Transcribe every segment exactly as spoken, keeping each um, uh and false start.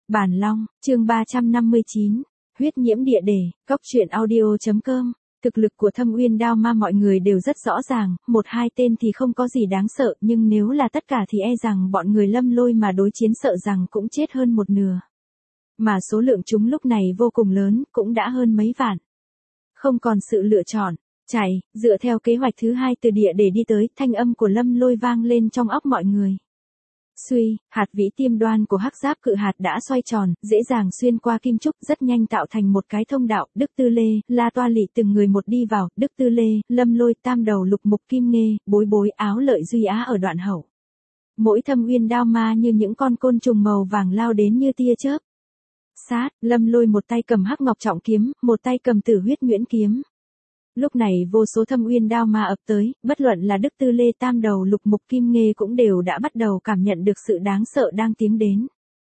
Bản Long, chương ba trăm năm mươi chín, huyết nhiễm địa đề, cốc truyện audio chấm com. Thực lực của Thâm Uyên Đao Ma mọi người đều rất rõ ràng, một hai tên thì không có gì đáng sợ, nhưng nếu là tất cả thì e rằng bọn người Lâm Lôi mà đối chiến sợ rằng cũng chết hơn một nửa. Mà số lượng chúng lúc này vô cùng lớn, cũng đã hơn mấy vạn. Không còn sự lựa chọn, chạy, dựa theo kế hoạch thứ hai từ địa để đi tới, thanh âm của Lâm Lôi vang lên trong óc mọi người. Suy, hạt vĩ tiêm đoan của hắc giáp cự hạt đã xoay tròn, dễ dàng xuyên qua kim trúc, rất nhanh tạo thành một cái thông đạo. Đức Tư Lê, La Toa Lị từng người một đi vào. Đức Tư Lê, Lâm Lôi, Tam Đầu Lục Mục Kim Nghê, Bối Bối, Áo Lợi Duy Á ở đoạn hậu. Mỗi Thâm Uyên Đao Ma như những con côn trùng màu vàng lao đến như tia chớp. Sát, Lâm Lôi một tay cầm hắc ngọc trọng kiếm, một tay cầm Tử Huyết Nhuyễn kiếm. Lúc này vô số Thâm Uyên Đao Ma ập tới, bất luận là Đức Tư Lê, Tam Đầu Lục Mục Kim Nghê cũng đều đã bắt đầu cảm nhận được sự đáng sợ đang tiến đến.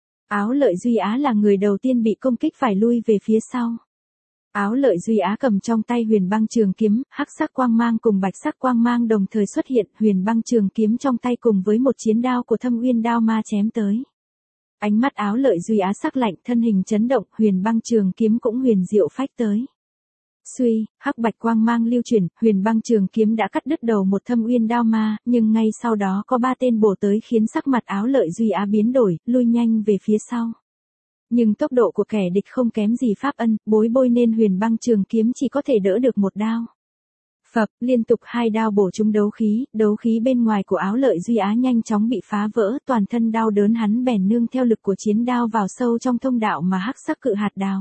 Áo Lợi Duy Á là người đầu tiên bị công kích phải lui về phía sau. Áo Lợi Duy Á cầm trong tay Huyền Băng Trường kiếm, hắc sắc quang mang cùng bạch sắc quang mang đồng thời xuất hiện, Huyền Băng Trường kiếm trong tay cùng với một chiến đao của Thâm Uyên Đao Ma chém tới. Ánh mắt Áo Lợi Duy Á sắc lạnh, thân hình chấn động, Huyền Băng Trường kiếm cũng huyền diệu phách tới. Suy, hắc bạch quang mang lưu chuyển, Huyền Băng Trường kiếm đã cắt đứt đầu một Thâm Uyên Đao Ma, nhưng ngay sau đó có ba tên bổ tới khiến sắc mặt Áo Lợi Duy Á biến đổi, lui nhanh về phía sau. Nhưng tốc độ của kẻ địch không kém gì Pháp Ân, Bối Bối nên Huyền Băng Trường kiếm chỉ có thể đỡ được một đao. Phập, liên tục hai đao bổ trúng đấu khí, đấu khí bên ngoài của Áo Lợi Duy Á nhanh chóng bị phá vỡ, toàn thân đau đớn hắn bèn nương theo lực của chiến đao vào sâu trong thông đạo mà hắc sắc cự hạt đào.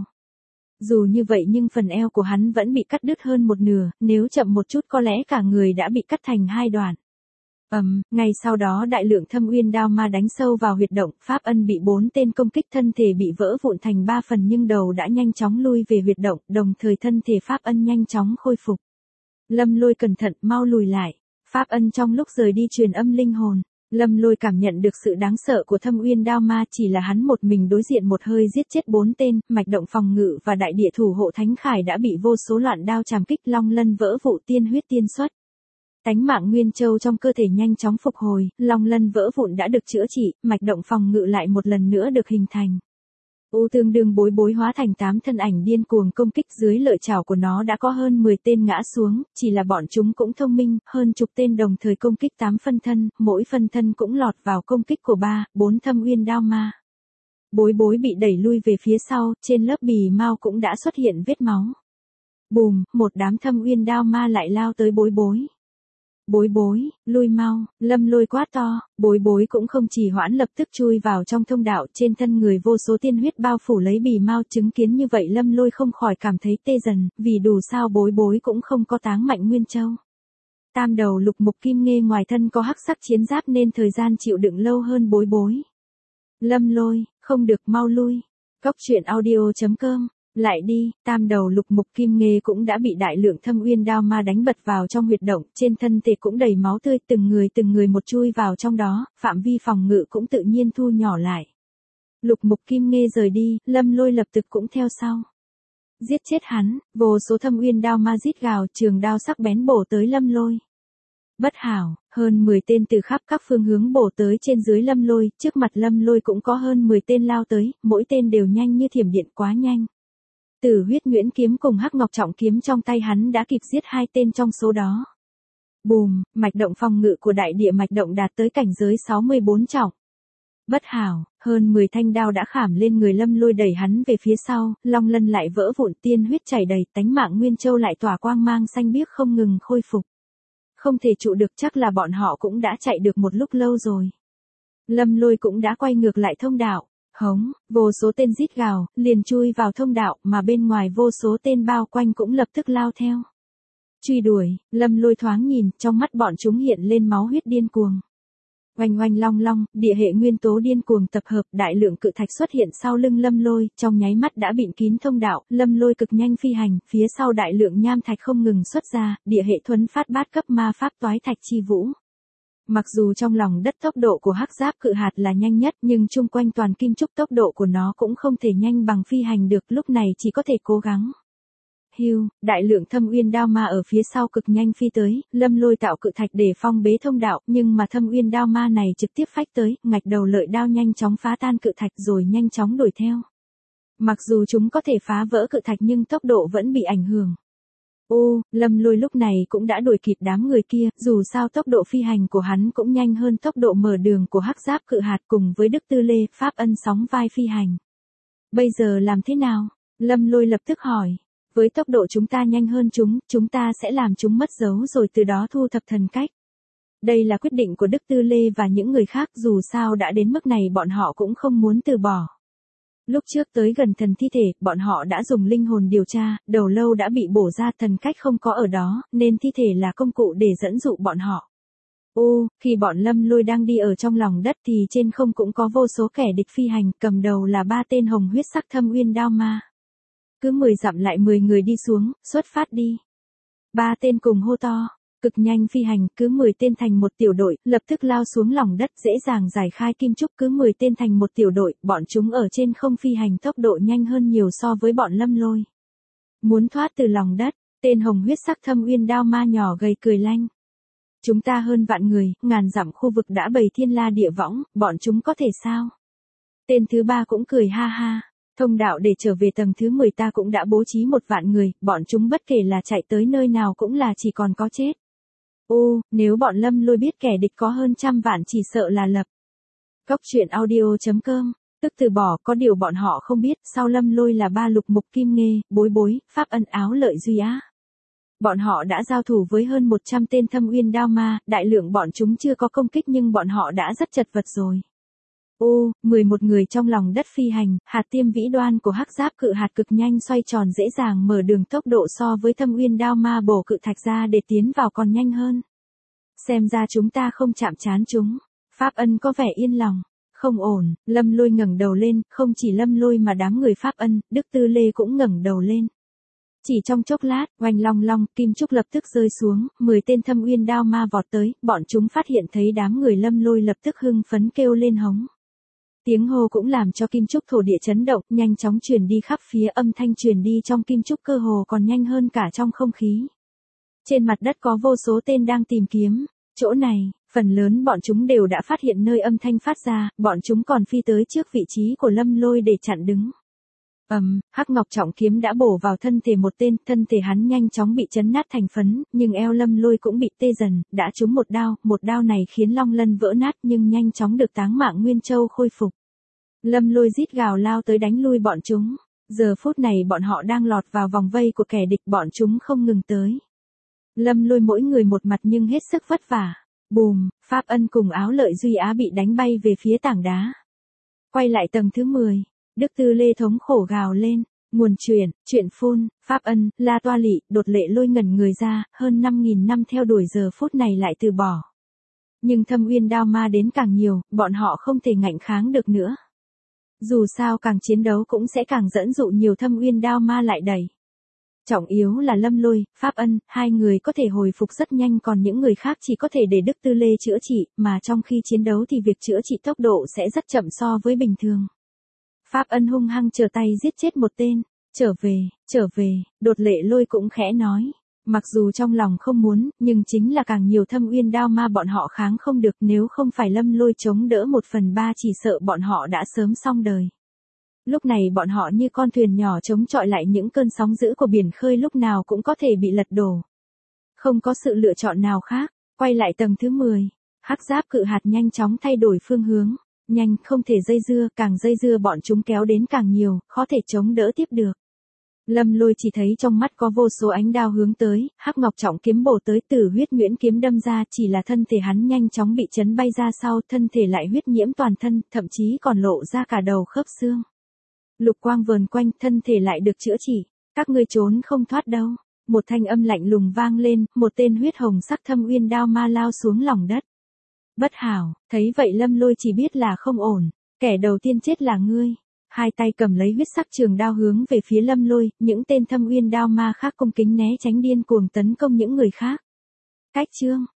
Dù như vậy nhưng phần eo của hắn vẫn bị cắt đứt hơn một nửa, nếu chậm một chút có lẽ cả người đã bị cắt thành hai đoạn. Ầm, um, ngay sau đó đại lượng Thâm Uyên Đao Ma đánh sâu vào huyệt động, Pháp Ân bị bốn tên công kích thân thể bị vỡ vụn thành ba phần nhưng đầu đã nhanh chóng lui về huyệt động, đồng thời thân thể Pháp Ân nhanh chóng khôi phục. Lâm Lôi cẩn thận, mau lùi lại. Pháp Ân trong lúc rời đi truyền âm linh hồn. Lâm Lôi cảm nhận được sự đáng sợ của Thâm Uyên Đao Ma, chỉ là hắn một mình đối diện một hơi giết chết bốn tên, mạch động phòng ngự và đại địa thủ hộ Thánh Khải đã bị vô số loạn đao chàm kích, long lân vỡ vụ, tiên huyết tiên xuất. Tánh mạng Nguyên Châu trong cơ thể nhanh chóng phục hồi, long lân vỡ vụn đã được chữa trị, mạch động phòng ngự lại một lần nữa được hình thành. U tương đương Bối Bối hóa thành tám thân ảnh điên cuồng công kích, dưới lợi chảo của nó đã có hơn mười tên ngã xuống, chỉ là bọn chúng cũng thông minh, hơn chục tên đồng thời công kích tám phân thân, mỗi phân thân cũng lọt vào công kích của ba, bốn Thâm Uyên Đao Ma. Bối Bối bị đẩy lui về phía sau, trên lớp bì mao cũng đã xuất hiện vết máu. Bùm, một đám Thâm Uyên Đao Ma lại lao tới Bối Bối. Bối Bối, lui mau, Lâm Lôi quát to, Bối Bối cũng không trì hoãn lập tức chui vào trong thông đạo, trên thân người vô số tiên huyết bao phủ lấy bì mao, chứng kiến như vậy Lâm Lôi không khỏi cảm thấy tê dần, vì dù sao Bối Bối cũng không có táng mạnh Nguyên Châu. Tam Đầu Lục Mục Kim Nghê ngoài thân có hắc sắc chiến giáp nên thời gian chịu đựng lâu hơn Bối Bối. Lâm Lôi, không được, mau lui. Cốc truyện audio chấm com. Lại đi, Tam Đầu Lục Mục Kim Nghê cũng đã bị đại lượng Thâm Uyên Đao Ma đánh bật vào trong huyệt động, trên thân thể cũng đầy máu tươi, từng người từng người một chui vào trong đó, phạm vi phòng ngự cũng tự nhiên thu nhỏ lại. Lục Mục Kim Nghê rời đi, Lâm Lôi lập tức cũng theo sau. Giết chết hắn, vô số Thâm Uyên Đao Ma rít gào, trường đao sắc bén bổ tới Lâm Lôi. Bất hảo, hơn mười tên từ khắp các phương hướng bổ tới trên dưới Lâm Lôi, trước mặt Lâm Lôi cũng có hơn mười tên lao tới, mỗi tên đều nhanh như thiểm điện, quá nhanh. Tử Huyết Nhuyễn kiếm cùng hắc ngọc trọng kiếm trong tay hắn đã kịp giết hai tên trong số đó. Bùm, mạch động phòng ngự của đại địa mạch động đạt tới cảnh giới sáu mươi bốn trọng. Bất hảo, hơn mười thanh đao đã khảm lên người Lâm Lôi đẩy hắn về phía sau, long lân lại vỡ vụn, tiên huyết chảy đầy, tánh mạng Nguyên Châu lại tỏa quang mang xanh biếc không ngừng khôi phục. Không thể trụ được, chắc là bọn họ cũng đã chạy được một lúc lâu rồi. Lâm Lôi cũng đã quay ngược lại thông đạo. Hống, vô số tên rít gào, liền chui vào thông đạo, mà bên ngoài vô số tên bao quanh cũng lập tức lao theo. Truy đuổi, Lâm Lôi thoáng nhìn, trong mắt bọn chúng hiện lên máu huyết điên cuồng. Oanh oanh long long, địa hệ nguyên tố điên cuồng tập hợp, đại lượng cự thạch xuất hiện sau lưng Lâm Lôi, trong nháy mắt đã bịn kín thông đạo, Lâm Lôi cực nhanh phi hành, phía sau đại lượng nham thạch không ngừng xuất ra, địa hệ thuấn phát bát cấp ma pháp toái thạch chi vũ. Mặc dù trong lòng đất tốc độ của hắc giáp cự hạt là nhanh nhất, nhưng chung quanh toàn kim trúc tốc độ của nó cũng không thể nhanh bằng phi hành được, lúc này chỉ có thể cố gắng. Hưu, đại lượng Thâm Uyên đao ma ở phía sau cực nhanh phi tới, Lâm Lôi tạo cự thạch để phong bế thông đạo, nhưng mà Thâm Uyên đao ma này trực tiếp phách tới, ngạch đầu lợi đao nhanh chóng phá tan cự thạch rồi nhanh chóng đuổi theo. Mặc dù chúng có thể phá vỡ cự thạch nhưng tốc độ vẫn bị ảnh hưởng. Ô, Lâm Lôi lúc này cũng đã đuổi kịp đám người kia, dù sao tốc độ phi hành của hắn cũng nhanh hơn tốc độ mở đường của Hắc Giáp Cự Hạt cùng với Đức Tư Lê, Pháp Ân sóng vai phi hành. Bây giờ làm thế nào? Lâm Lôi lập tức hỏi. Với tốc độ chúng ta nhanh hơn chúng, chúng ta sẽ làm chúng mất dấu rồi từ đó thu thập thần cách. Đây là quyết định của Đức Tư Lê và những người khác, dù sao đã đến mức này bọn họ cũng không muốn từ bỏ. Lúc trước tới gần thần thi thể, bọn họ đã dùng linh hồn điều tra, đầu lâu đã bị bổ ra, thần cách không có ở đó, nên thi thể là công cụ để dẫn dụ bọn họ. Ô, khi bọn Lâm Lôi đang đi ở trong lòng đất thì trên không cũng có vô số kẻ địch phi hành, cầm đầu là ba tên hồng huyết sắc Thâm Uyên đao ma. Cứ mười dặm lại mười người đi xuống, xuất phát đi. Ba tên cùng hô to. Cực nhanh phi hành, cứ mười tên thành một tiểu đội, lập tức lao xuống lòng đất, dễ dàng giải khai kim trúc, cứ mười tên thành một tiểu đội, bọn chúng ở trên không phi hành tốc độ nhanh hơn nhiều so với bọn Lâm Lôi. Muốn thoát từ lòng đất, tên hồng huyết sắc Thâm Uyên đao ma nhỏ gầy cười lanh. Chúng ta hơn vạn người, ngàn dặm khu vực đã bày thiên la địa võng, bọn chúng có thể sao? Tên thứ ba cũng cười ha ha. Thông đạo để trở về tầng thứ mười ta cũng đã bố trí một vạn người, bọn chúng bất kể là chạy tới nơi nào cũng là chỉ còn có chết. Ô, nếu bọn Lâm Lôi biết kẻ địch có hơn trăm vạn chỉ sợ là lập. Cốc truyện audio chấm com, tức từ bỏ, có điều bọn họ không biết, sau Lâm Lôi là ba lục mục kim nghê, bối bối, Pháp Ân áo lợi duy á. Bọn họ đã giao thủ với hơn một trăm tên Thâm Uyên đao ma, đại lượng bọn chúng chưa có công kích nhưng bọn họ đã rất chật vật rồi. Ô, mười một người trong lòng đất phi hành, hạt tiêm vĩ đoan của Hắc Giáp Cự Hạt cực nhanh xoay tròn dễ dàng mở đường, tốc độ so với Thâm Uyên đao ma bổ cự thạch ra để tiến vào còn nhanh hơn. Xem ra chúng ta không chạm trán chúng. Pháp Ân có vẻ yên lòng. Không ổn, Lâm Lôi ngẩng đầu lên, không chỉ Lâm Lôi mà đám người Pháp Ân, Đức Tư Lê cũng ngẩng đầu lên. Chỉ trong chốc lát, oanh long long, kim trúc lập tức rơi xuống, mười tên Thâm Uyên đao ma vọt tới, bọn chúng phát hiện thấy đám người Lâm Lôi lập tức hưng phấn kêu lên hống. Tiếng hô cũng làm cho kim trúc thổ địa chấn động, nhanh chóng truyền đi khắp phía, âm thanh truyền đi trong kim trúc cơ hồ còn nhanh hơn cả trong không khí. Trên mặt đất có vô số tên đang tìm kiếm, chỗ này, phần lớn bọn chúng đều đã phát hiện nơi âm thanh phát ra, bọn chúng còn phi tới trước vị trí của Lâm Lôi để chặn đứng. Ầm, um, Hắc Ngọc trọng kiếm đã bổ vào thân thể một tên, thân thể hắn nhanh chóng bị chấn nát thành phấn, nhưng eo Lâm Lôi cũng bị tê dần, đã trúng một đao, một đao này khiến long lân vỡ nát nhưng nhanh chóng được Táng Mạng Nguyên Châu khôi phục. Lâm Lôi rít gào lao tới đánh lui bọn chúng. Giờ phút này bọn họ đang lọt vào vòng vây của kẻ địch, bọn chúng không ngừng tới. Lâm Lôi mỗi người một mặt nhưng hết sức vất vả. Bùm, Pháp Ân cùng áo lợi duy á bị đánh bay về phía tảng đá. Quay lại tầng thứ mười. Đức Tư Lê thống khổ gào lên, nguồn truyền, chuyện phun, Pháp Ân, La Toa Lị, Đột Lệ Lôi ngẩn người ra, hơn năm nghìn năm theo đuổi giờ phút này lại từ bỏ. Nhưng Thâm Uyên đao ma đến càng nhiều, bọn họ không thể ngạnh kháng được nữa. Dù sao càng chiến đấu cũng sẽ càng dẫn dụ nhiều Thâm Uyên đao ma lại đẩy. Trọng yếu là Lâm Lôi, Pháp Ân, hai người có thể hồi phục rất nhanh, còn những người khác chỉ có thể để Đức Tư Lê chữa trị, mà trong khi chiến đấu thì việc chữa trị tốc độ sẽ rất chậm so với bình thường. Pháp Ân hung hăng trở tay giết chết một tên. Trở về, trở về, Đột Lệ Lôi cũng khẽ nói. Mặc dù trong lòng không muốn, nhưng chính là càng nhiều Thâm Uyên đao ma bọn họ kháng không được, nếu không phải Lâm Lôi chống đỡ một phần ba chỉ sợ bọn họ đã sớm xong đời. Lúc này bọn họ như con thuyền nhỏ chống chọi lại những cơn sóng dữ của biển khơi, lúc nào cũng có thể bị lật đổ. Không có sự lựa chọn nào khác, quay lại tầng thứ mười. Hắc Giáp Cự Hạt nhanh chóng thay đổi phương hướng. Nhanh, không thể dây dưa, càng dây dưa bọn chúng kéo đến càng nhiều, khó thể chống đỡ tiếp được. Lâm Lôi chỉ thấy trong mắt có vô số ánh đao hướng tới, Hắc Ngọc trọng kiếm bổ tới, Tử Huyết Nhuyễn kiếm đâm ra, chỉ là thân thể hắn nhanh chóng bị chấn bay ra sau, thân thể lại huyết nhiễm toàn thân, thậm chí còn lộ ra cả đầu khớp xương. Lục quang vờn quanh, thân thể lại được chữa trị, các ngươi trốn không thoát đâu. Một thanh âm lạnh lùng vang lên, một tên huyết hồng sắc Thâm Uyên đao ma lao xuống lòng đất. Bất hảo, thấy vậy Lâm Lôi chỉ biết là không ổn, kẻ đầu tiên chết là ngươi. Hai tay cầm lấy huyết sắc trường đao hướng về phía Lâm Lôi, những tên Thâm Uyên đao ma khác cung kính né tránh, điên cuồng tấn công những người khác. Cách chương,